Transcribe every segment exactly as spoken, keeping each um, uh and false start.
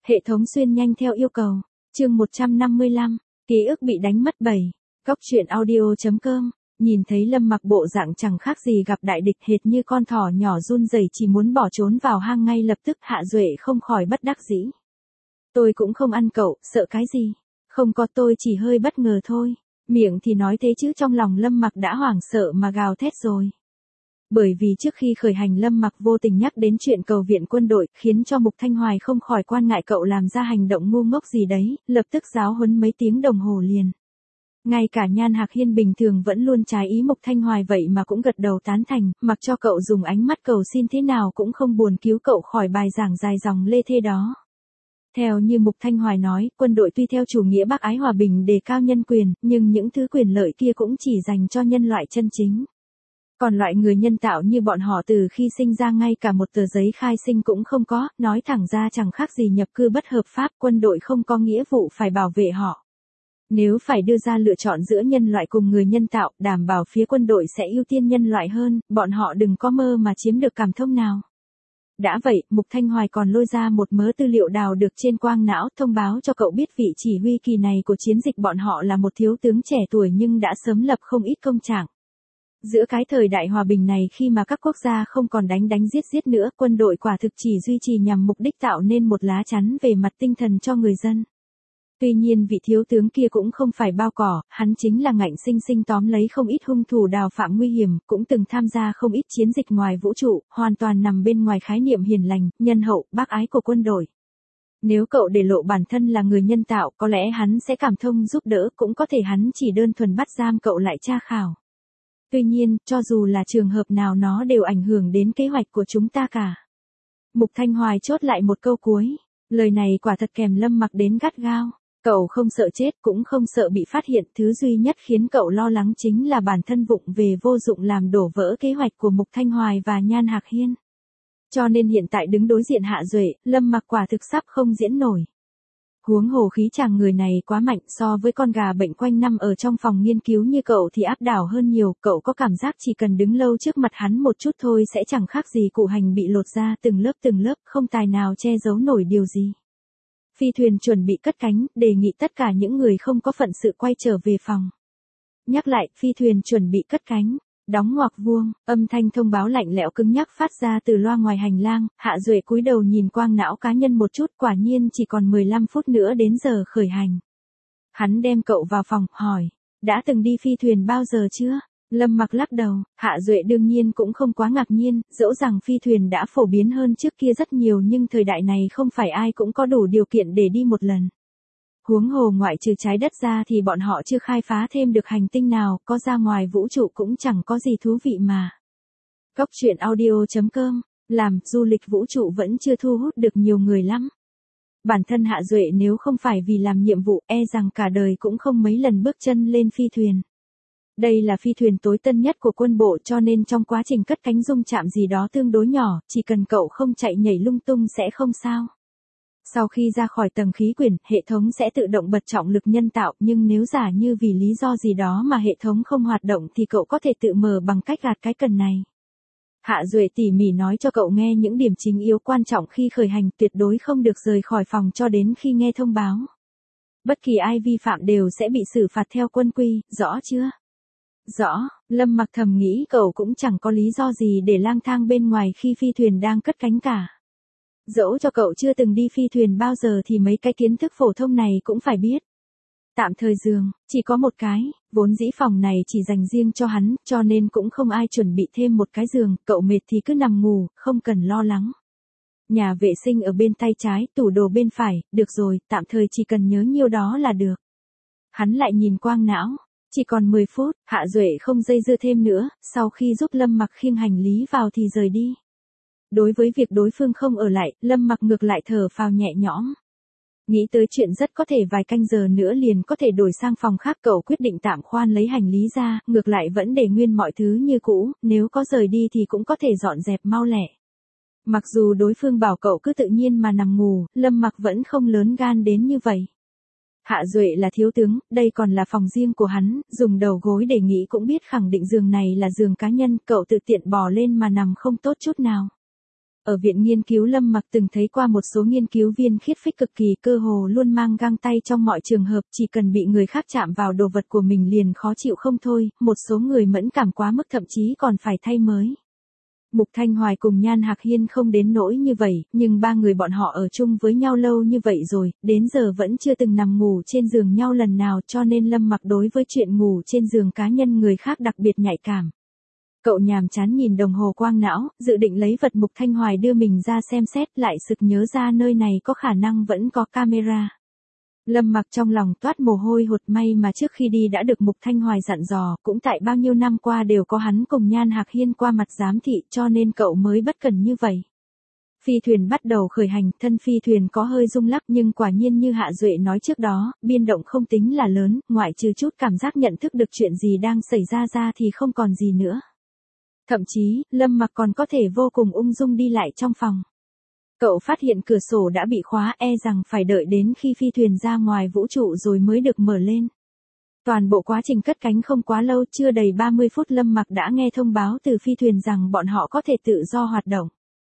Hệ thống xuyên nhanh theo yêu cầu. Chương một trăm năm mươi lăm, ký ức bị đánh mất bảy. Góc truyện audio chấm com. Nhìn thấy Lâm Mặc bộ dạng chẳng khác gì gặp đại địch, hệt như con thỏ nhỏ run rẩy chỉ muốn bỏ trốn vào hang ngay lập tức, Hạ Duệ không khỏi bất đắc dĩ. Tôi cũng không ăn cậu, sợ cái gì? Không có, tôi chỉ hơi bất ngờ thôi. Miệng thì nói thế chứ trong lòng Lâm Mặc đã hoảng sợ mà gào thét rồi. Bởi vì trước khi khởi hành Lâm Mặc vô tình nhắc đến chuyện cầu viện quân đội, khiến cho Mục Thanh Hoài không khỏi quan ngại cậu làm ra hành động ngu ngốc gì đấy, lập tức giáo huấn mấy tiếng đồng hồ liền. Ngay cả Nhan Hạc Hiên bình thường vẫn luôn trái ý Mục Thanh Hoài vậy mà cũng gật đầu tán thành, mặc cho cậu dùng ánh mắt cầu xin thế nào cũng không buồn cứu cậu khỏi bài giảng dài dòng lê thê đó. Theo như Mục Thanh Hoài nói, quân đội tuy theo chủ nghĩa bác ái hòa bình đề cao nhân quyền, nhưng những thứ quyền lợi kia cũng chỉ dành cho nhân loại chân chính. Còn loại người nhân tạo như bọn họ từ khi sinh ra ngay cả một tờ giấy khai sinh cũng không có, nói thẳng ra chẳng khác gì nhập cư bất hợp pháp, quân đội không có nghĩa vụ phải bảo vệ họ. Nếu phải đưa ra lựa chọn giữa nhân loại cùng người nhân tạo, đảm bảo phía quân đội sẽ ưu tiên nhân loại hơn, bọn họ đừng có mơ mà chiếm được cảm thông nào. Đã vậy, Mục Thanh Hoài còn lôi ra một mớ tư liệu đào được trên quang não, thông báo cho cậu biết vị chỉ huy kỳ này của chiến dịch bọn họ là một thiếu tướng trẻ tuổi nhưng đã sớm lập không ít công trạng. Giữa cái thời đại hòa bình này khi mà các quốc gia không còn đánh đánh giết giết nữa, quân đội quả thực chỉ duy trì nhằm mục đích tạo nên một lá chắn về mặt tinh thần cho người dân. Tuy nhiên vị thiếu tướng kia cũng không phải bao cỏ, hắn chính là ngạnh sinh sinh tóm lấy không ít hung thủ đào phạm nguy hiểm, cũng từng tham gia không ít chiến dịch ngoài vũ trụ, hoàn toàn nằm bên ngoài khái niệm hiền lành, nhân hậu, bác ái của quân đội. Nếu cậu để lộ bản thân là người nhân tạo, có lẽ hắn sẽ cảm thông giúp đỡ, cũng có thể hắn chỉ đơn thuần bắt giam cậu lại tra khảo. Tuy nhiên, cho dù là trường hợp nào nó đều ảnh hưởng đến kế hoạch của chúng ta cả. Mục Thanh Hoài chốt lại một câu cuối, lời này quả thật kèm Lâm Mặc đến gắt gao. Cậu không sợ chết cũng không sợ bị phát hiện, thứ duy nhất khiến cậu lo lắng chính là bản thân vụng về vô dụng làm đổ vỡ kế hoạch của Mục Thanh Hoài và Nhan Hạc Hiên. Cho nên hiện tại đứng đối diện Hạ Duệ, Lâm Mặc quả thực sắp không diễn nổi. Huống hồ khí chàng người này quá mạnh, so với con gà bệnh quanh năm ở trong phòng nghiên cứu như cậu thì áp đảo hơn nhiều, cậu có cảm giác chỉ cần đứng lâu trước mặt hắn một chút thôi sẽ chẳng khác gì cụ hành bị lột ra từng lớp từng lớp, không tài nào che giấu nổi điều gì. Phi thuyền chuẩn bị cất cánh, đề nghị tất cả những người không có phận sự quay trở về phòng. Nhắc lại, phi thuyền chuẩn bị cất cánh, đóng ngoặc vuông, âm thanh thông báo lạnh lẽo cứng nhắc phát ra từ loa ngoài hành lang, Hạ Duệ cúi đầu nhìn quang não cá nhân một chút, quả nhiên chỉ còn mười lăm phút nữa đến giờ khởi hành. Hắn đem cậu vào phòng, hỏi, đã từng đi phi thuyền bao giờ chưa? Lâm Mặc lắc đầu, Hạ Duệ đương nhiên cũng không quá ngạc nhiên, dẫu rằng phi thuyền đã phổ biến hơn trước kia rất nhiều nhưng thời đại này không phải ai cũng có đủ điều kiện để đi một lần. Huống hồ ngoại trừ trái đất ra thì bọn họ chưa khai phá thêm được hành tinh nào, có ra ngoài vũ trụ cũng chẳng có gì thú vị mà. Góc truyện audio chấm com, làm du lịch vũ trụ vẫn chưa thu hút được nhiều người lắm. Bản thân Hạ Duệ nếu không phải vì làm nhiệm vụ e rằng cả đời cũng không mấy lần bước chân lên phi thuyền. Đây là phi thuyền tối tân nhất của quân bộ cho nên trong quá trình cất cánh rung chạm gì đó tương đối nhỏ, chỉ cần cậu không chạy nhảy lung tung sẽ không sao. Sau khi ra khỏi tầng khí quyển, hệ thống sẽ tự động bật trọng lực nhân tạo, nhưng nếu giả như vì lý do gì đó mà hệ thống không hoạt động thì cậu có thể tự mở bằng cách gạt cái cần này. Hạ Duệ tỉ mỉ nói cho cậu nghe những điểm chính yếu quan trọng khi khởi hành, tuyệt đối không được rời khỏi phòng cho đến khi nghe thông báo. Bất kỳ ai vi phạm đều sẽ bị xử phạt theo quân quy, rõ chưa? Rõ, Lâm Mặc thầm nghĩ cậu cũng chẳng có lý do gì để lang thang bên ngoài khi phi thuyền đang cất cánh cả. Dẫu cho cậu chưa từng đi phi thuyền bao giờ thì mấy cái kiến thức phổ thông này cũng phải biết. Tạm thời giường, chỉ có một cái, vốn dĩ phòng này chỉ dành riêng cho hắn, cho nên cũng không ai chuẩn bị thêm một cái giường, cậu mệt thì cứ nằm ngủ, không cần lo lắng. Nhà vệ sinh ở bên tay trái, tủ đồ bên phải, được rồi, tạm thời chỉ cần nhớ nhiêu đó là được. Hắn lại nhìn quang não. Chỉ còn mười phút, Hạ Duệ không dây dưa thêm nữa, sau khi giúp Lâm Mặc khiêng hành lý vào thì rời đi. Đối với việc đối phương không ở lại, Lâm Mặc ngược lại thở phào nhẹ nhõm. Nghĩ tới chuyện rất có thể vài canh giờ nữa liền có thể đổi sang phòng khác, cậu quyết định tạm khoan lấy hành lý ra, ngược lại vẫn để nguyên mọi thứ như cũ, nếu có rời đi thì cũng có thể dọn dẹp mau lẹ. Mặc dù đối phương bảo cậu cứ tự nhiên mà nằm ngủ, Lâm Mặc vẫn không lớn gan đến như vậy. Hạ Duệ là thiếu tướng, đây còn là phòng riêng của hắn, dùng đầu gối để nghĩ cũng biết khẳng định giường này là giường cá nhân, cậu tự tiện bò lên mà nằm không tốt chút nào. Ở viện nghiên cứu Lâm Mặc từng thấy qua một số nghiên cứu viên khiết phích cực kỳ, cơ hồ luôn mang găng tay trong mọi trường hợp, chỉ cần bị người khác chạm vào đồ vật của mình liền khó chịu không thôi, một số người mẫn cảm quá mức thậm chí còn phải thay mới. Mục Thanh Hoài cùng Nhan Hạc Hiên không đến nỗi như vậy, nhưng ba người bọn họ ở chung với nhau lâu như vậy rồi, đến giờ vẫn chưa từng nằm ngủ trên giường nhau lần nào, cho nên Lâm Mặc đối với chuyện ngủ trên giường cá nhân người khác đặc biệt nhạy cảm. Cậu nhàm chán nhìn đồng hồ quang não, dự định lấy vật Mục Thanh Hoài đưa mình ra xem xét, lại sực nhớ ra nơi này có khả năng vẫn có camera. Lâm Mặc trong lòng toát mồ hôi hột, may mà trước khi đi đã được Mục Thanh Hoài dặn dò, cũng tại bao nhiêu năm qua đều có hắn cùng Nhan Hạc Hiên qua mặt giám thị, cho nên cậu mới bất cần như vậy. Phi thuyền bắt đầu khởi hành, thân phi thuyền có hơi rung lắc nhưng quả nhiên như Hạ Duệ nói trước đó, biên động không tính là lớn, ngoại trừ chút cảm giác nhận thức được chuyện gì đang xảy ra ra thì không còn gì nữa. Thậm chí, Lâm Mặc còn có thể vô cùng ung dung đi lại trong phòng. Cậu phát hiện cửa sổ đã bị khóa, e rằng phải đợi đến khi phi thuyền ra ngoài vũ trụ rồi mới được mở lên. Toàn bộ quá trình cất cánh không quá lâu, chưa đầy ba mươi phút Lâm Mặc đã nghe thông báo từ phi thuyền rằng bọn họ có thể tự do hoạt động.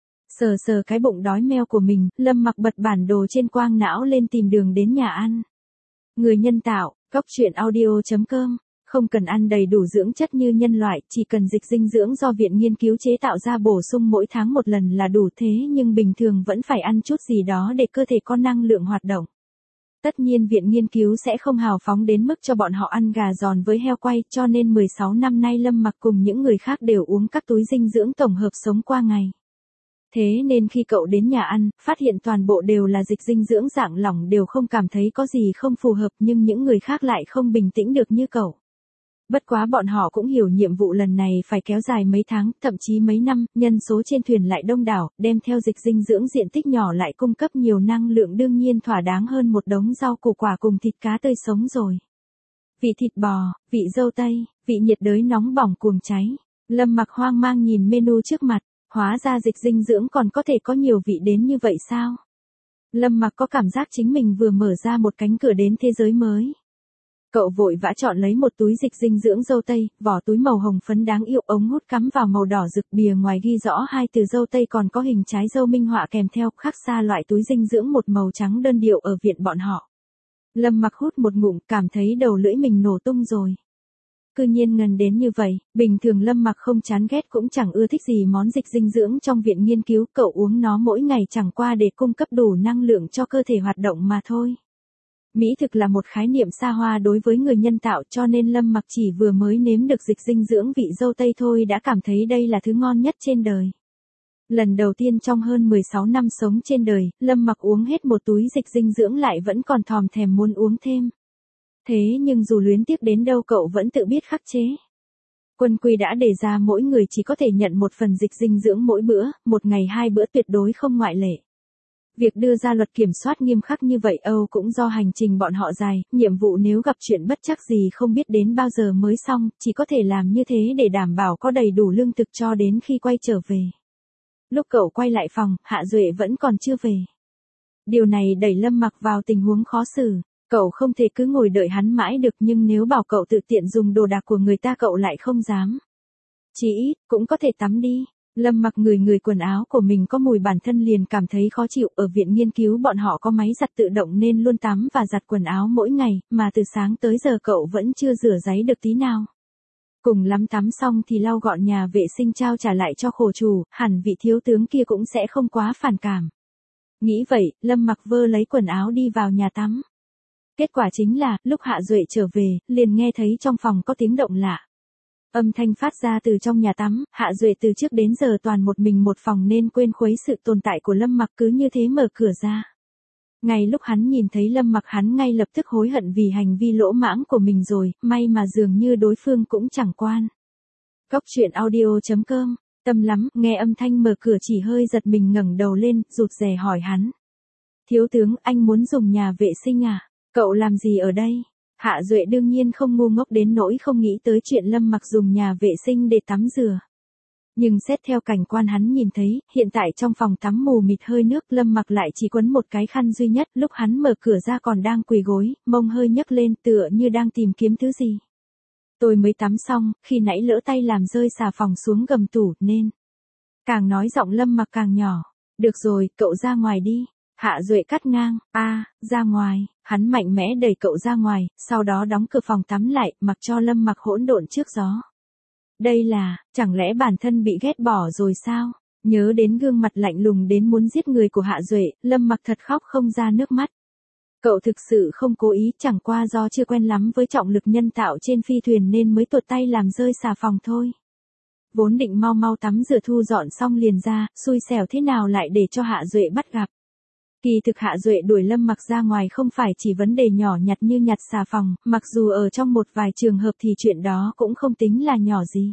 Sờ sờ cái bụng đói meo của mình, Lâm Mặc bật bản đồ trên quang não lên tìm đường đến nhà ăn. Người nhân tạo, góc truyện audio chấm com. Không cần ăn đầy đủ dưỡng chất như nhân loại, chỉ cần dịch dinh dưỡng do viện nghiên cứu chế tạo ra bổ sung mỗi tháng một lần là đủ, thế nhưng bình thường vẫn phải ăn chút gì đó để cơ thể có năng lượng hoạt động. Tất nhiên viện nghiên cứu sẽ không hào phóng đến mức cho bọn họ ăn gà giòn với heo quay, cho nên mười sáu năm nay Lâm Mặc cùng những người khác đều uống các túi dinh dưỡng tổng hợp sống qua ngày. Thế nên khi cậu đến nhà ăn, phát hiện toàn bộ đều là dịch dinh dưỡng dạng lỏng, đều không cảm thấy có gì không phù hợp, nhưng những người khác lại không bình tĩnh được như cậu. Bất quá bọn họ cũng hiểu nhiệm vụ lần này phải kéo dài mấy tháng, thậm chí mấy năm, nhân số trên thuyền lại đông đảo, đem theo dịch dinh dưỡng diện tích nhỏ lại cung cấp nhiều năng lượng, đương nhiên thỏa đáng hơn một đống rau củ quả cùng thịt cá tươi sống rồi. Vị thịt bò, vị dâu tây, vị nhiệt đới nóng bỏng cuồng cháy. Lâm Mặc hoang mang nhìn menu trước mặt, hóa ra dịch dinh dưỡng còn có thể có nhiều vị đến như vậy sao? Lâm Mặc có cảm giác chính mình vừa mở ra một cánh cửa đến thế giới mới. Cậu vội vã chọn lấy một túi dịch dinh dưỡng dâu tây, vỏ túi màu hồng phấn đáng yêu, ống hút cắm vào màu đỏ rực, bìa ngoài ghi rõ hai từ dâu tây còn có hình trái dâu minh họa kèm theo, khác xa loại túi dinh dưỡng một màu trắng đơn điệu ở viện bọn họ. Lâm Mặc hút một ngụm, cảm thấy đầu lưỡi mình nổ tung rồi. Cư nhiên ngần đến như vậy, bình thường Lâm Mặc không chán ghét cũng chẳng ưa thích gì món dịch dinh dưỡng trong viện nghiên cứu, cậu uống nó mỗi ngày chẳng qua để cung cấp đủ năng lượng cho cơ thể hoạt động mà thôi. Mỹ thực là một khái niệm xa hoa đối với người nhân tạo, cho nên Lâm Mặc chỉ vừa mới nếm được dịch dinh dưỡng vị dâu tây thôi đã cảm thấy đây là thứ ngon nhất trên đời. Lần đầu tiên trong hơn mười sáu năm sống trên đời, Lâm Mặc uống hết một túi dịch dinh dưỡng lại vẫn còn thòm thèm muốn uống thêm. Thế nhưng dù luyến tiếc đến đâu cậu vẫn tự biết khắc chế. Quân quy đã đề ra mỗi người chỉ có thể nhận một phần dịch dinh dưỡng mỗi bữa, một ngày hai bữa tuyệt đối không ngoại lệ. Việc đưa ra luật kiểm soát nghiêm khắc như vậy Âu cũng do hành trình bọn họ dài, nhiệm vụ nếu gặp chuyện bất trắc gì không biết đến bao giờ mới xong, chỉ có thể làm như thế để đảm bảo có đầy đủ lương thực cho đến khi quay trở về. Lúc cậu quay lại phòng, Hạ Duệ vẫn còn chưa về. Điều này đẩy Lâm Mặc vào tình huống khó xử, cậu không thể cứ ngồi đợi hắn mãi được, nhưng nếu bảo cậu tự tiện dùng đồ đạc của người ta cậu lại không dám. Chỉ ít, cũng có thể tắm đi. Lâm Mặc người người quần áo của mình có mùi bản thân liền cảm thấy khó chịu, ở viện nghiên cứu bọn họ có máy giặt tự động nên luôn tắm và giặt quần áo mỗi ngày, mà từ sáng tới giờ cậu vẫn chưa rửa ráy được tí nào. Cùng lắm tắm xong thì lau gọn nhà vệ sinh trao trả lại cho khổ chủ, hẳn vị thiếu tướng kia cũng sẽ không quá phản cảm. Nghĩ vậy, Lâm Mặc vơ lấy quần áo đi vào nhà tắm. Kết quả chính là, lúc Hạ Duệ trở về, liền nghe thấy trong phòng có tiếng động lạ. Âm thanh phát ra từ trong nhà tắm, Hạ Duệ từ trước đến giờ toàn một mình một phòng nên quên khuấy sự tồn tại của Lâm Mặc, cứ như thế mở cửa ra. Ngay lúc hắn nhìn thấy Lâm Mặc hắn ngay lập tức hối hận vì hành vi lỗ mãng của mình rồi, may mà dường như đối phương cũng chẳng quan. Góc truyện audio chấm com, tâm lắm, nghe âm thanh mở cửa chỉ hơi giật mình ngẩng đầu lên, rụt rè hỏi hắn. Thiếu tướng, anh muốn dùng nhà vệ sinh à? Cậu làm gì ở đây? Hạ Duệ đương nhiên không ngu ngốc đến nỗi không nghĩ tới chuyện Lâm Mặc dùng nhà vệ sinh để tắm rửa. Nhưng xét theo cảnh quan hắn nhìn thấy, hiện tại trong phòng tắm mù mịt hơi nước, Lâm Mặc lại chỉ quấn một cái khăn duy nhất, lúc hắn mở cửa ra còn đang quỳ gối, mông hơi nhấc lên tựa như đang tìm kiếm thứ gì. Tôi mới tắm xong, khi nãy lỡ tay làm rơi xà phòng xuống gầm tủ, nên. Càng nói giọng Lâm Mặc càng nhỏ. Được rồi, cậu ra ngoài đi. Hạ Duệ cắt ngang. A, ra ngoài. Hắn mạnh mẽ đẩy cậu ra ngoài, sau đó đóng cửa phòng tắm lại, mặc cho Lâm Mặc hỗn độn trước gió. Đây là, chẳng lẽ bản thân bị ghét bỏ rồi sao? Nhớ đến gương mặt lạnh lùng đến muốn giết người của Hạ Duệ, Lâm Mặc thật khóc không ra nước mắt. Cậu thực sự không cố ý, chẳng qua do chưa quen lắm với trọng lực nhân tạo trên phi thuyền nên mới tuột tay làm rơi xà phòng thôi. Vốn định mau mau tắm rửa thu dọn xong liền ra, xui xẻo thế nào lại để cho Hạ Duệ bắt gặp. Kỳ thực Hạ Duệ đuổi Lâm Mặc ra ngoài không phải chỉ vấn đề nhỏ nhặt như nhặt xà phòng, mặc dù ở trong một vài trường hợp thì chuyện đó cũng không tính là nhỏ gì.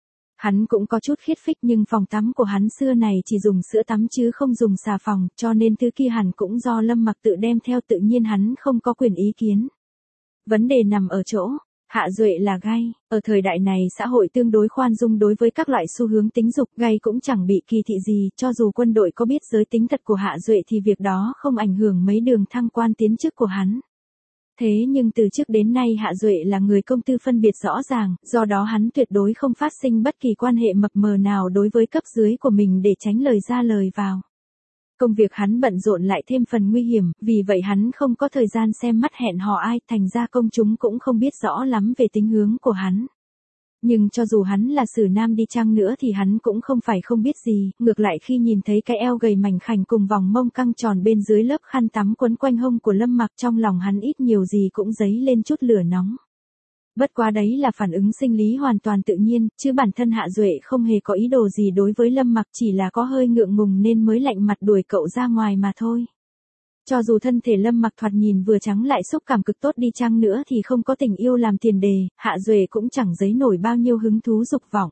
Hắn cũng có chút khiết phích nhưng phòng tắm của hắn xưa này chỉ dùng sữa tắm chứ không dùng xà phòng, cho nên thứ kia hẳn cũng do Lâm Mặc tự đem theo, tự nhiên hắn không có quyền ý kiến. Vấn đề nằm ở chỗ, Hạ Duệ là gay, ở thời đại này xã hội tương đối khoan dung đối với các loại xu hướng tính dục, gay cũng chẳng bị kỳ thị gì, cho dù quân đội có biết giới tính thật của Hạ Duệ thì việc đó không ảnh hưởng mấy đường thăng quan tiến chức của hắn. Thế nhưng từ trước đến nay Hạ Duệ là người công tư phân biệt rõ ràng, do đó hắn tuyệt đối không phát sinh bất kỳ quan hệ mập mờ nào đối với cấp dưới của mình để tránh lời ra lời vào. Công việc hắn bận rộn lại thêm phần nguy hiểm, vì vậy hắn không có thời gian xem mắt hẹn hò ai, thành ra công chúng cũng không biết rõ lắm về tính hướng của hắn. Nhưng cho dù hắn là sử nam đi chăng nữa thì hắn cũng không phải không biết gì, ngược lại khi nhìn thấy cái eo gầy mảnh khảnh cùng vòng mông căng tròn bên dưới lớp khăn tắm quấn quanh hông của Lâm Mặc, trong lòng hắn ít nhiều gì cũng dấy lên chút lửa nóng. Bất quá đấy là phản ứng sinh lý hoàn toàn tự nhiên, chứ bản thân Hạ Duệ không hề có ý đồ gì đối với Lâm Mặc, chỉ là có hơi ngượng ngùng nên mới lạnh mặt đuổi cậu ra ngoài mà thôi. Cho dù thân thể Lâm Mặc thoạt nhìn vừa trắng lại xúc cảm cực tốt đi chăng nữa thì không có tình yêu làm tiền đề, Hạ Duệ cũng chẳng dấy nổi bao nhiêu hứng thú dục vọng.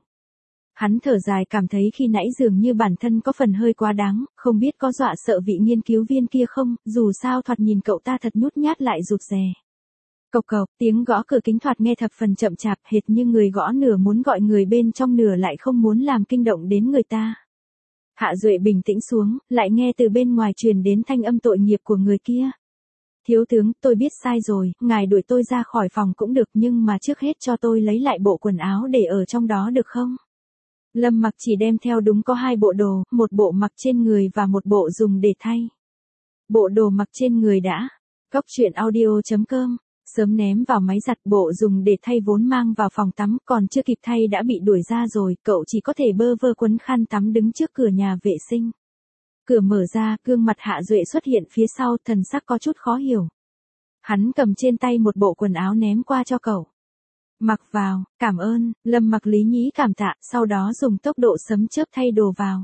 Hắn thở dài cảm thấy khi nãy dường như bản thân có phần hơi quá đáng, không biết có dọa sợ vị nghiên cứu viên kia không, dù sao thoạt nhìn cậu ta thật nhút nhát lại rụt rè. Cộc cộc, tiếng gõ cửa kính thoạt nghe thập phần chậm chạp, hệt như người gõ nửa muốn gọi người bên trong nửa lại không muốn làm kinh động đến người ta. Hạ Duệ bình tĩnh xuống, lại nghe từ bên ngoài truyền đến thanh âm tội nghiệp của người kia. Thiếu tướng, tôi biết sai rồi, ngài đuổi tôi ra khỏi phòng cũng được nhưng mà trước hết cho tôi lấy lại bộ quần áo để ở trong đó được không? Lâm Mặc chỉ đem theo đúng có hai bộ đồ, một bộ mặc trên người và một bộ dùng để thay. Bộ đồ mặc trên người đã. Góc truyện audio chấm com. Sớm ném vào máy giặt, bộ dùng để thay vốn mang vào phòng tắm, còn chưa kịp thay đã bị đuổi ra rồi, cậu chỉ có thể bơ vơ quấn khăn tắm đứng trước cửa nhà vệ sinh. Cửa mở ra, gương mặt Hạ Duệ xuất hiện phía sau, thần sắc có chút khó hiểu. Hắn cầm trên tay một bộ quần áo ném qua cho cậu. Mặc vào, cảm ơn, Lâm Mặc lý nhí cảm tạ, sau đó dùng tốc độ sấm chớp thay đồ vào.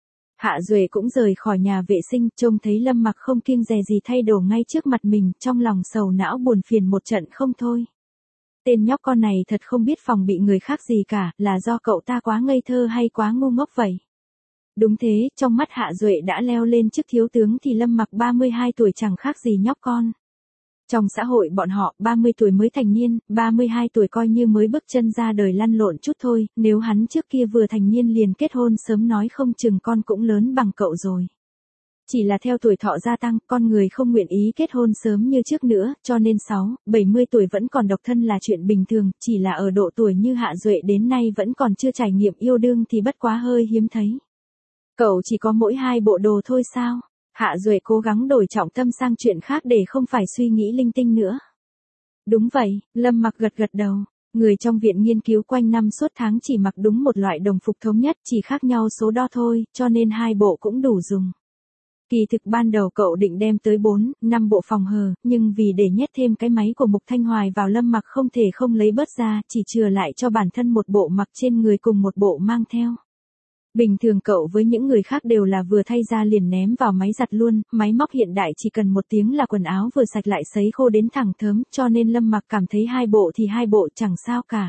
Hạ Duệ cũng rời khỏi nhà vệ sinh, trông thấy Lâm Mặc không kiêng dè gì thay đồ ngay trước mặt mình, trong lòng sầu não buồn phiền một trận không thôi. Tên nhóc con này thật không biết phòng bị người khác gì cả, là do cậu ta quá ngây thơ hay quá ngu ngốc vậy? Đúng thế, trong mắt Hạ Duệ đã leo lên chức thiếu tướng thì Lâm Mặc ba mươi hai tuổi chẳng khác gì nhóc con. Trong xã hội bọn họ, ba mươi tuổi mới thành niên, ba mươi hai tuổi coi như mới bước chân ra đời lăn lộn chút thôi, nếu hắn trước kia vừa thành niên liền kết hôn sớm nói không chừng con cũng lớn bằng cậu rồi. Chỉ là theo tuổi thọ gia tăng, con người không nguyện ý kết hôn sớm như trước nữa, cho nên sáu, bảy mươi tuổi vẫn còn độc thân là chuyện bình thường, chỉ là ở độ tuổi như Hạ Duệ đến nay vẫn còn chưa trải nghiệm yêu đương thì bất quá hơi hiếm thấy. Cậu chỉ có mỗi hai bộ đồ thôi sao? Hạ Duệ cố gắng đổi trọng tâm sang chuyện khác để không phải suy nghĩ linh tinh nữa. Đúng vậy, Lâm Mặc gật gật đầu. Người trong viện nghiên cứu quanh năm suốt tháng chỉ mặc đúng một loại đồng phục thống nhất, chỉ khác nhau số đo thôi, cho nên hai bộ cũng đủ dùng. Kỳ thực ban đầu cậu định đem tới bốn, năm bộ phòng hờ, nhưng vì để nhét thêm cái máy của Mục Thanh Hoài vào Lâm Mặc không thể không lấy bớt ra, chỉ chừa lại cho bản thân một bộ mặc trên người cùng một bộ mang theo. Bình thường cậu với những người khác đều là vừa thay ra liền ném vào máy giặt luôn, máy móc hiện đại chỉ cần một tiếng là quần áo vừa sạch lại sấy khô đến thẳng thớm, cho nên Lâm Mặc cảm thấy hai bộ thì hai bộ chẳng sao cả.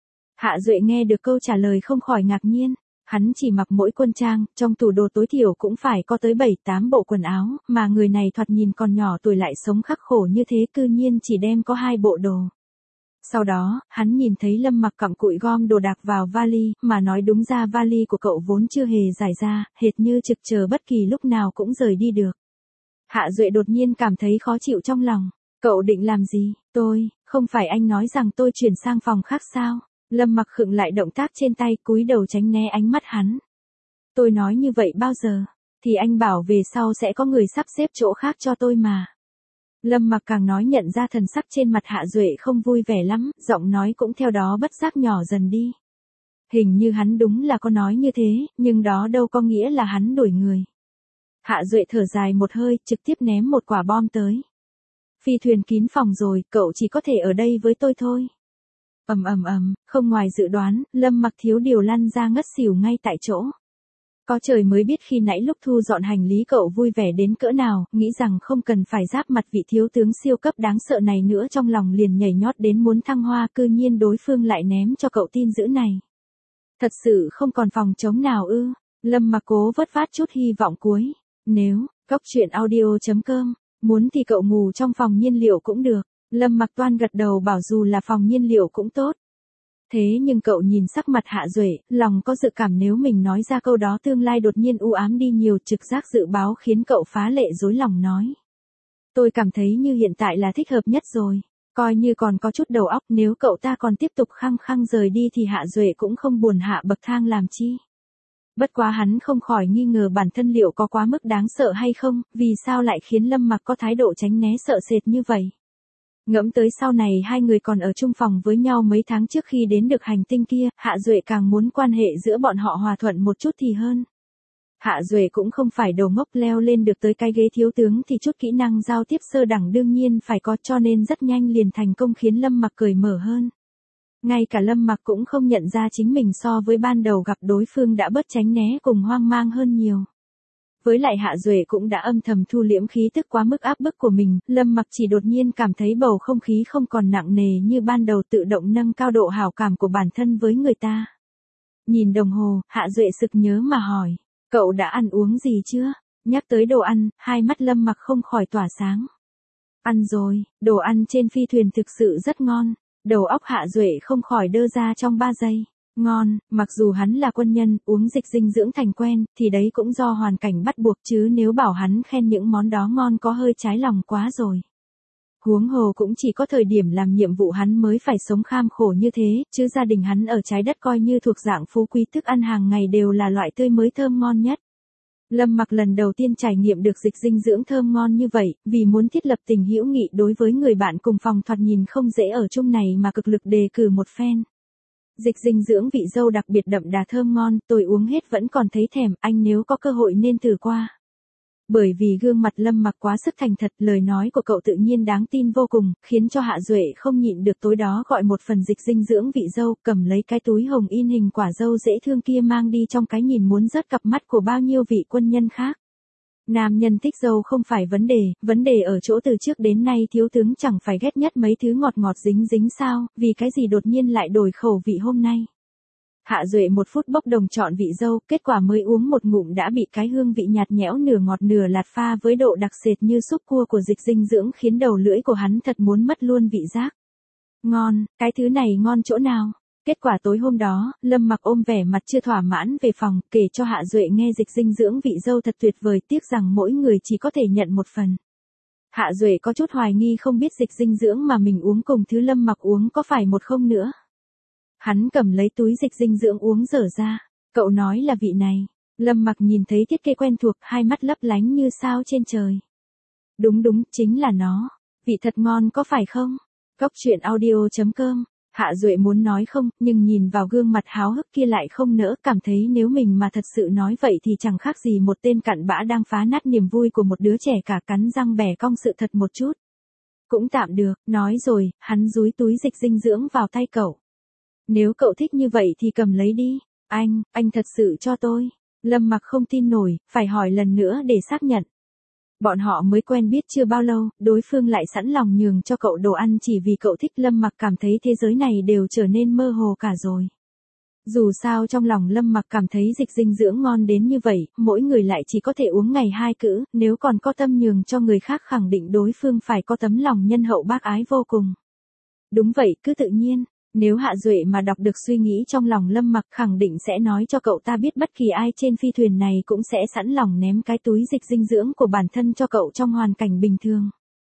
Hạ Duệ nghe được câu trả lời không khỏi ngạc nhiên, hắn chỉ mặc mỗi quân trang, trong tủ đồ tối thiểu cũng phải có tới bảy tám bộ quần áo, mà người này thoạt nhìn còn nhỏ tuổi lại sống khắc khổ như thế cư nhiên chỉ đem có hai bộ đồ. Sau đó, hắn nhìn thấy Lâm Mặc cặm cụi gom đồ đạc vào vali, mà nói đúng ra vali của cậu vốn chưa hề giải ra, hệt như trực chờ bất kỳ lúc nào cũng rời đi được. Hạ Duệ đột nhiên cảm thấy khó chịu trong lòng. Cậu định làm gì? Tôi, không phải anh nói rằng tôi chuyển sang phòng khác sao? Lâm Mặc khựng lại động tác trên tay, cúi đầu tránh né ánh mắt hắn. Tôi nói như vậy bao giờ? Thì anh bảo về sau sẽ có người sắp xếp chỗ khác cho tôi mà. Lâm Mặc càng nói nhận ra thần sắc trên mặt Hạ Duệ không vui vẻ lắm, giọng nói cũng theo đó bất giác nhỏ dần đi. Hình như hắn đúng là có nói như thế, nhưng đó đâu có nghĩa là hắn đuổi người. Hạ Duệ thở dài một hơi, trực tiếp ném một quả bom tới. Phi thuyền kín phòng rồi, cậu chỉ có thể ở đây với tôi thôi. Ầm ầm ầm, không ngoài dự đoán, Lâm Mặc thiếu điều lăn ra ngất xỉu ngay tại chỗ. Có trời mới biết khi nãy lúc thu dọn hành lý cậu vui vẻ đến cỡ nào, nghĩ rằng không cần phải giáp mặt vị thiếu tướng siêu cấp đáng sợ này nữa, trong lòng liền nhảy nhót đến muốn thăng hoa, cư nhiên đối phương lại ném cho cậu tin dữ này. Thật sự không còn phòng trống nào ư? Lâm Mặc cố vất vát chút hy vọng cuối. Nếu, cóc truyện audio chấm com, muốn thì cậu ngủ trong phòng nhiên liệu cũng được. Lâm Mặc toan gật đầu bảo dù là phòng nhiên liệu cũng tốt. Thế nhưng cậu nhìn sắc mặt Hạ Duệ, lòng có dự cảm nếu mình nói ra câu đó tương lai đột nhiên u ám đi nhiều, trực giác dự báo khiến cậu phá lệ rối lòng nói. Tôi cảm thấy như hiện tại là thích hợp nhất rồi. Coi như còn có chút đầu óc, nếu cậu ta còn tiếp tục khăng khăng rời đi thì Hạ Duệ cũng không buồn hạ bậc thang làm chi. Bất quá hắn không khỏi nghi ngờ bản thân liệu có quá mức đáng sợ hay không, vì sao lại khiến Lâm Mặc có thái độ tránh né sợ sệt như vậy. Ngẫm tới sau này hai người còn ở chung phòng với nhau mấy tháng trước khi đến được hành tinh kia, Hạ Duệ càng muốn quan hệ giữa bọn họ hòa thuận một chút thì hơn. Hạ Duệ cũng không phải đồ ngốc, leo lên được tới cái ghế thiếu tướng thì chút kỹ năng giao tiếp sơ đẳng đương nhiên phải có, cho nên rất nhanh liền thành công khiến Lâm Mặc cởi mở hơn. Ngay cả Lâm Mặc cũng không nhận ra chính mình so với ban đầu gặp đối phương đã bớt tránh né cùng hoang mang hơn nhiều. Với lại Hạ Duệ cũng đã âm thầm thu liễm khí tức quá mức áp bức của mình, Lâm Mặc chỉ đột nhiên cảm thấy bầu không khí không còn nặng nề như ban đầu, tự động nâng cao độ hảo cảm của bản thân với người ta. Nhìn đồng hồ, Hạ Duệ sực nhớ mà hỏi, cậu đã ăn uống gì chưa? Nhắc tới đồ ăn, hai mắt Lâm Mặc không khỏi tỏa sáng. Ăn rồi, đồ ăn trên phi thuyền thực sự rất ngon. Đầu óc Hạ Duệ không khỏi đơ ra trong ba giây. Ngon, mặc dù hắn là quân nhân, uống dịch dinh dưỡng thành quen, thì đấy cũng do hoàn cảnh bắt buộc, chứ nếu bảo hắn khen những món đó ngon có hơi trái lòng quá rồi. Huống hồ cũng chỉ có thời điểm làm nhiệm vụ hắn mới phải sống kham khổ như thế, chứ gia đình hắn ở trái đất coi như thuộc dạng phú quý, thức ăn hàng ngày đều là loại tươi mới thơm ngon nhất. Lâm Mặc lần đầu tiên trải nghiệm được dịch dinh dưỡng thơm ngon như vậy, vì muốn thiết lập tình hữu nghị đối với người bạn cùng phòng thoạt nhìn không dễ ở chung này mà cực lực đề cử một phen. Dịch dinh dưỡng vị dâu đặc biệt đậm đà thơm ngon, tôi uống hết vẫn còn thấy thèm, anh nếu có cơ hội nên thử qua. Bởi vì gương mặt Lâm Mặc quá sức thành thật, lời nói của cậu tự nhiên đáng tin vô cùng, khiến cho Hạ Duệ không nhịn được tối đó gọi một phần dịch dinh dưỡng vị dâu, cầm lấy cái túi hồng in hình quả dâu dễ thương kia mang đi trong cái nhìn muốn rớt cặp mắt của bao nhiêu vị quân nhân khác. Nam nhân thích dâu không phải vấn đề, vấn đề ở chỗ từ trước đến nay thiếu tướng chẳng phải ghét nhất mấy thứ ngọt ngọt dính dính sao, vì cái gì đột nhiên lại đổi khẩu vị hôm nay. Hạ Duệ một phút bốc đồng chọn vị dâu, kết quả mới uống một ngụm đã bị cái hương vị nhạt nhẽo nửa ngọt nửa lạt pha với độ đặc sệt như súp cua của dịch dinh dưỡng khiến đầu lưỡi của hắn thật muốn mất luôn vị giác. Ngon, cái thứ này ngon chỗ nào? Kết quả tối hôm đó, Lâm Mặc ôm vẻ mặt chưa thỏa mãn về phòng, kể cho Hạ Duệ nghe dịch dinh dưỡng vị dâu thật tuyệt vời, tiếc rằng mỗi người chỉ có thể nhận một phần. Hạ Duệ có chút hoài nghi không biết dịch dinh dưỡng mà mình uống cùng thứ Lâm Mặc uống có phải một không nữa. Hắn cầm lấy túi dịch dinh dưỡng uống dở ra. Cậu nói là vị này. Lâm Mặc nhìn thấy thiết kế quen thuộc, hai mắt lấp lánh như sao trên trời. Đúng đúng, chính là nó. Vị thật ngon có phải không? Cóc truyện audio chấm com. Hạ Duệ muốn nói không, nhưng nhìn vào gương mặt háo hức kia lại không nỡ, cảm thấy nếu mình mà thật sự nói vậy thì chẳng khác gì một tên cặn bã đang phá nát niềm vui của một đứa trẻ cả, cắn răng bẻ cong sự thật một chút. Cũng tạm được, nói rồi, hắn dúi túi dịch dinh dưỡng vào tay cậu. Nếu cậu thích như vậy thì cầm lấy đi. Anh, anh thật sự cho tôi. Lâm Mặc không tin nổi, phải hỏi lần nữa để xác nhận. Bọn họ mới quen biết chưa bao lâu, đối phương lại sẵn lòng nhường cho cậu đồ ăn chỉ vì cậu thích. Lâm Mặc cảm thấy thế giới này đều trở nên mơ hồ cả rồi. Dù sao trong lòng Lâm Mặc cảm thấy dịch dinh dưỡng ngon đến như vậy, mỗi người lại chỉ có thể uống ngày hai cữ, nếu còn có tâm nhường cho người khác khẳng định đối phương phải có tấm lòng nhân hậu bác ái vô cùng. Đúng vậy, cứ tự nhiên. Nếu Hạ Duệ mà đọc được suy nghĩ trong lòng Lâm Mặc khẳng định sẽ nói cho cậu ta biết bất kỳ ai trên phi thuyền này cũng sẽ sẵn lòng ném cái túi dịch dinh dưỡng của bản thân cho cậu trong hoàn cảnh bình thường.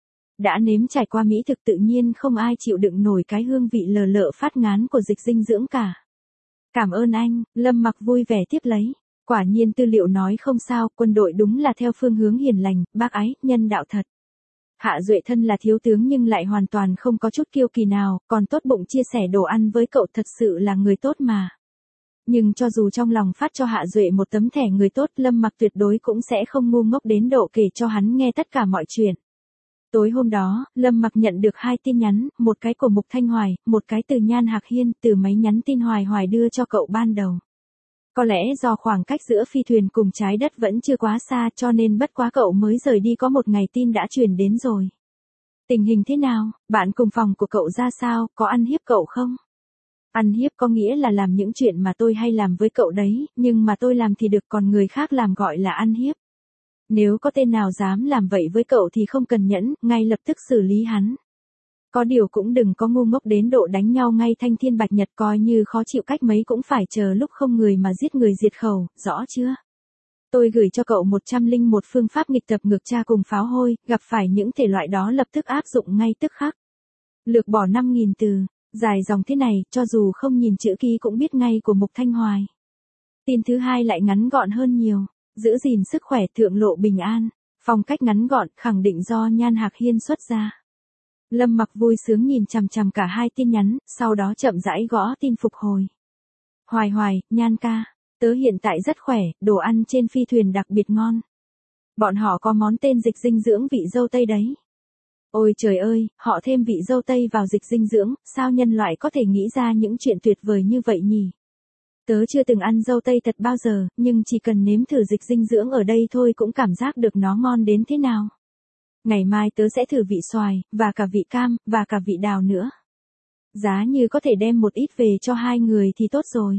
Đã nếm trải qua mỹ thực tự nhiên không ai chịu đựng nổi cái hương vị lờ lợ phát ngán của dịch dinh dưỡng cả. Cảm ơn anh, Lâm Mặc vui vẻ tiếp lấy. Quả nhiên tư liệu nói không sao, quân đội đúng là theo phương hướng hiền lành, bác ái, nhân đạo thật. Hạ Duệ thân là thiếu tướng nhưng lại hoàn toàn không có chút kiêu kỳ nào, còn tốt bụng chia sẻ đồ ăn với cậu, thật sự là người tốt mà. Nhưng cho dù trong lòng phát cho Hạ Duệ một tấm thẻ người tốt, Lâm Mặc tuyệt đối cũng sẽ không ngu ngốc đến độ kể cho hắn nghe tất cả mọi chuyện. Tối hôm đó, Lâm Mặc nhận được hai tin nhắn, một cái của Mục Thanh Hoài, một cái từ Nhan Hạc Hiên, từ máy nhắn tin Hoài Hoài đưa cho cậu ban đầu. Có lẽ do khoảng cách giữa phi thuyền cùng trái đất vẫn chưa quá xa cho nên bất quá cậu mới rời đi có một ngày tin đã truyền đến rồi. Tình hình thế nào, bạn cùng phòng của cậu ra sao, có ăn hiếp cậu không? Ăn hiếp có nghĩa là làm những chuyện mà tôi hay làm với cậu đấy, nhưng mà tôi làm thì được còn người khác làm gọi là ăn hiếp. Nếu có tên nào dám làm vậy với cậu thì không cần nhẫn, ngay lập tức xử lý hắn. Có điều cũng đừng có ngu ngốc đến độ đánh nhau ngay thanh thiên bạch nhật, coi như khó chịu cách mấy cũng phải chờ lúc không người mà giết người diệt khẩu, rõ chưa? Tôi gửi cho cậu một trăm lẻ một phương pháp nghịch tập ngược tra cùng pháo hôi, gặp phải những thể loại đó lập tức áp dụng ngay tức khắc. Lược bỏ năm nghìn từ, dài dòng thế này, cho dù không nhìn chữ ký cũng biết ngay của Mục Thanh Hoài. Tin thứ hai lại ngắn gọn hơn nhiều, giữ gìn sức khỏe thượng lộ bình an, phong cách ngắn gọn, khẳng định do Nhan Hạc Hiên xuất ra. Lâm Mặc vui sướng nhìn chằm chằm cả hai tin nhắn, sau đó chậm rãi gõ tin phục hồi. Hoài Hoài, Nhan ca, tớ hiện tại rất khỏe, đồ ăn trên phi thuyền đặc biệt ngon. Bọn họ có món tên dịch dinh dưỡng vị dâu tây đấy. Ôi trời ơi, họ thêm vị dâu tây vào dịch dinh dưỡng, sao nhân loại có thể nghĩ ra những chuyện tuyệt vời như vậy nhỉ? Tớ chưa từng ăn dâu tây thật bao giờ, nhưng chỉ cần nếm thử dịch dinh dưỡng ở đây thôi cũng cảm giác được nó ngon đến thế nào. Ngày mai tớ sẽ thử vị xoài, và cả vị cam, và cả vị đào nữa. Giá như có thể đem một ít về cho hai người thì tốt rồi.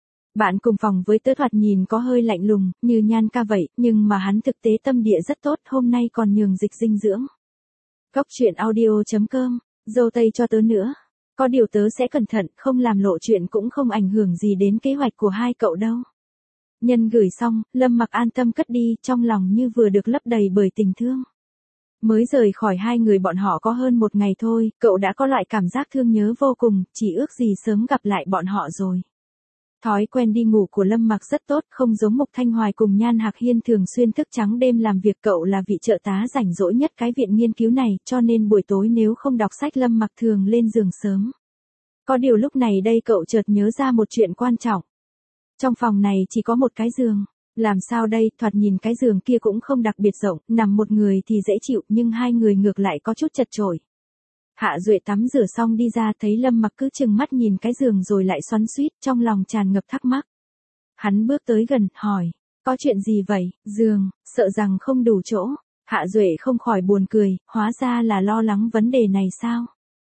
Bạn cùng phòng với tớ thoạt nhìn có hơi lạnh lùng, như Nhan ca vậy, nhưng mà hắn thực tế tâm địa rất tốt, hôm nay còn nhường dịch dinh dưỡng. Góc truyện audio chấm com, dâu tây cho tớ nữa. Có điều tớ sẽ cẩn thận, không làm lộ chuyện cũng không ảnh hưởng gì đến kế hoạch của hai cậu đâu. Nhân gửi xong, Lâm Mặc an tâm cất đi, trong lòng như vừa được lấp đầy bởi tình thương. Mới rời khỏi hai người bọn họ có hơn một ngày thôi, cậu đã có loại cảm giác thương nhớ vô cùng, chỉ ước gì sớm gặp lại bọn họ rồi. Thói quen đi ngủ của Lâm Mặc rất tốt, không giống Mục Thanh Hoài cùng Nhan Hạc Hiên thường xuyên thức trắng đêm làm việc, cậu là vị trợ tá rảnh rỗi nhất cái viện nghiên cứu này, cho nên buổi tối nếu không đọc sách Lâm Mặc thường lên giường sớm. Có điều lúc này đây cậu chợt nhớ ra một chuyện quan trọng. Trong phòng này chỉ có một cái giường. Làm sao đây, thoạt nhìn cái giường kia cũng không đặc biệt rộng, nằm một người thì dễ chịu nhưng hai người ngược lại có chút chật chội. Hạ Duệ tắm rửa xong đi ra thấy Lâm Mặc cứ chừng mắt nhìn cái giường rồi lại xoắn xuýt, trong lòng tràn ngập thắc mắc. Hắn bước tới gần, hỏi, có chuyện gì vậy, giường, sợ rằng không đủ chỗ. Hạ Duệ không khỏi buồn cười, hóa ra là lo lắng vấn đề này sao.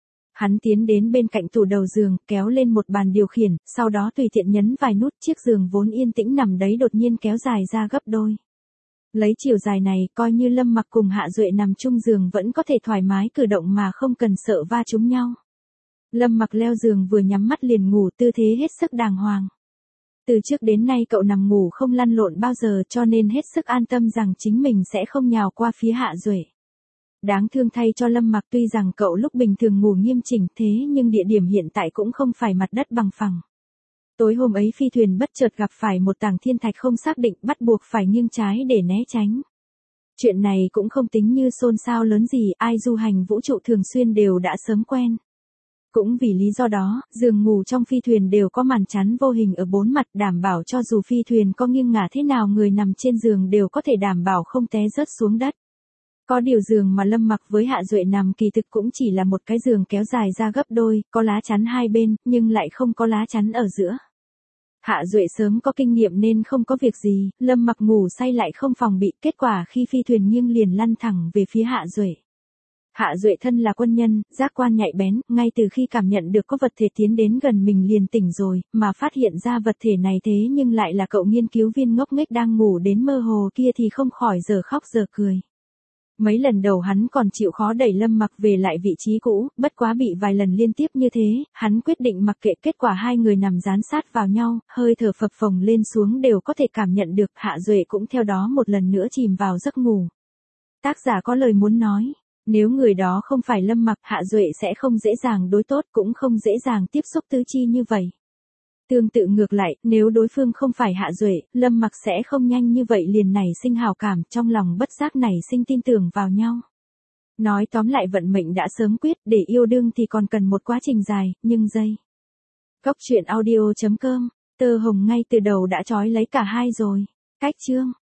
Hắn tiến đến bên cạnh tủ đầu giường, kéo lên một bàn điều khiển, sau đó tùy tiện nhấn vài nút, chiếc giường vốn yên tĩnh nằm đấy đột nhiên kéo dài ra gấp đôi. Lấy chiều dài này, coi như Lâm Mặc cùng Hạ Duệ nằm chung giường vẫn có thể thoải mái cử động mà không cần sợ va trúng nhau. Lâm Mặc leo giường vừa nhắm mắt liền ngủ, tư thế hết sức đàng hoàng. Từ trước đến nay cậu nằm ngủ không lăn lộn bao giờ cho nên hết sức an tâm rằng chính mình sẽ không nhào qua phía Hạ Duệ. Đáng thương thay cho Lâm Mặc, tuy rằng cậu lúc bình thường ngủ nghiêm chỉnh thế nhưng địa điểm hiện tại cũng không phải mặt đất bằng phẳng. Tối hôm ấy phi thuyền bất chợt gặp phải một tảng thiên thạch không xác định, bắt buộc phải nghiêng trái để né tránh. Chuyện này cũng không tính như xôn xao lớn gì, ai du hành vũ trụ thường xuyên đều đã sớm quen. Cũng vì lý do đó, giường ngủ trong phi thuyền đều có màn chắn vô hình ở bốn mặt, đảm bảo cho dù phi thuyền có nghiêng ngả thế nào người nằm trên giường đều có thể đảm bảo không té rớt xuống đất. Có điều giường mà Lâm Mặc với Hạ Duệ nằm kỳ thực cũng chỉ là một cái giường kéo dài ra gấp đôi, có lá chắn hai bên, nhưng lại không có lá chắn ở giữa. Hạ Duệ sớm có kinh nghiệm nên không có việc gì, Lâm Mặc ngủ say lại không phòng bị, kết quả khi phi thuyền nghiêng liền lăn thẳng về phía Hạ Duệ. Hạ Duệ thân là quân nhân, giác quan nhạy bén, ngay từ khi cảm nhận được có vật thể tiến đến gần mình liền tỉnh rồi, mà phát hiện ra vật thể này thế nhưng lại là cậu nghiên cứu viên ngốc nghếch đang ngủ đến mơ hồ kia thì không khỏi giờ khóc giờ cười. Mấy lần đầu hắn còn chịu khó đẩy Lâm Mặc về lại vị trí cũ, bất quá bị vài lần liên tiếp như thế, hắn quyết định mặc kệ, kết quả hai người nằm dán sát vào nhau, hơi thở phập phồng lên xuống đều có thể cảm nhận được, Hạ Duệ cũng theo đó một lần nữa chìm vào giấc ngủ. Tác giả có lời muốn nói, nếu người đó không phải Lâm Mặc, Hạ Duệ sẽ không dễ dàng đối tốt cũng không dễ dàng tiếp xúc tứ chi như vậy. Tương tự ngược lại, nếu đối phương không phải Hạ Duệ, Lâm Mặc sẽ không nhanh như vậy liền nảy sinh hào cảm, trong lòng bất giác nảy sinh tin tưởng vào nhau. Nói tóm lại vận mệnh đã sớm quyết, để yêu đương thì còn cần một quá trình dài, nhưng giây. Góc truyện audio chấm com, tơ hồng ngay từ đầu đã trói lấy cả hai rồi. Cách chương